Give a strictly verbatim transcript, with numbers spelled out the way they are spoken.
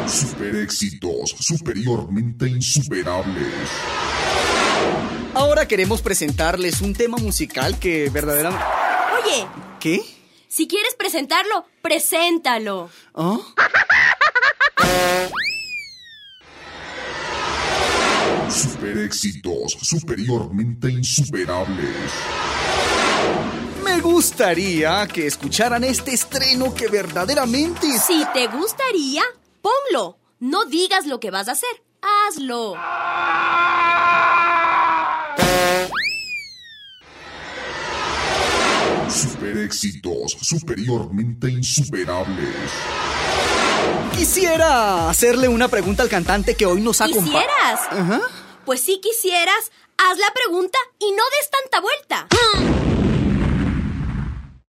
Super éxitos, superiormente insuperables. Ahora queremos presentarles un tema musical que verdaderamente... Oye, ¿qué? Si quieres presentarlo, preséntalo. ¿Ah? Super éxitos, superiormente insuperables. Me gustaría que escucharan este estreno que verdaderamente... Si te gustaría, ponlo. No digas lo que vas a hacer. Hazlo. Super éxitos, superiormente insuperables. Quisiera hacerle una pregunta al cantante que hoy nos acompaña. ¿Quisieras? Ajá. Pues si quisieras, haz la pregunta y no des tanta vuelta.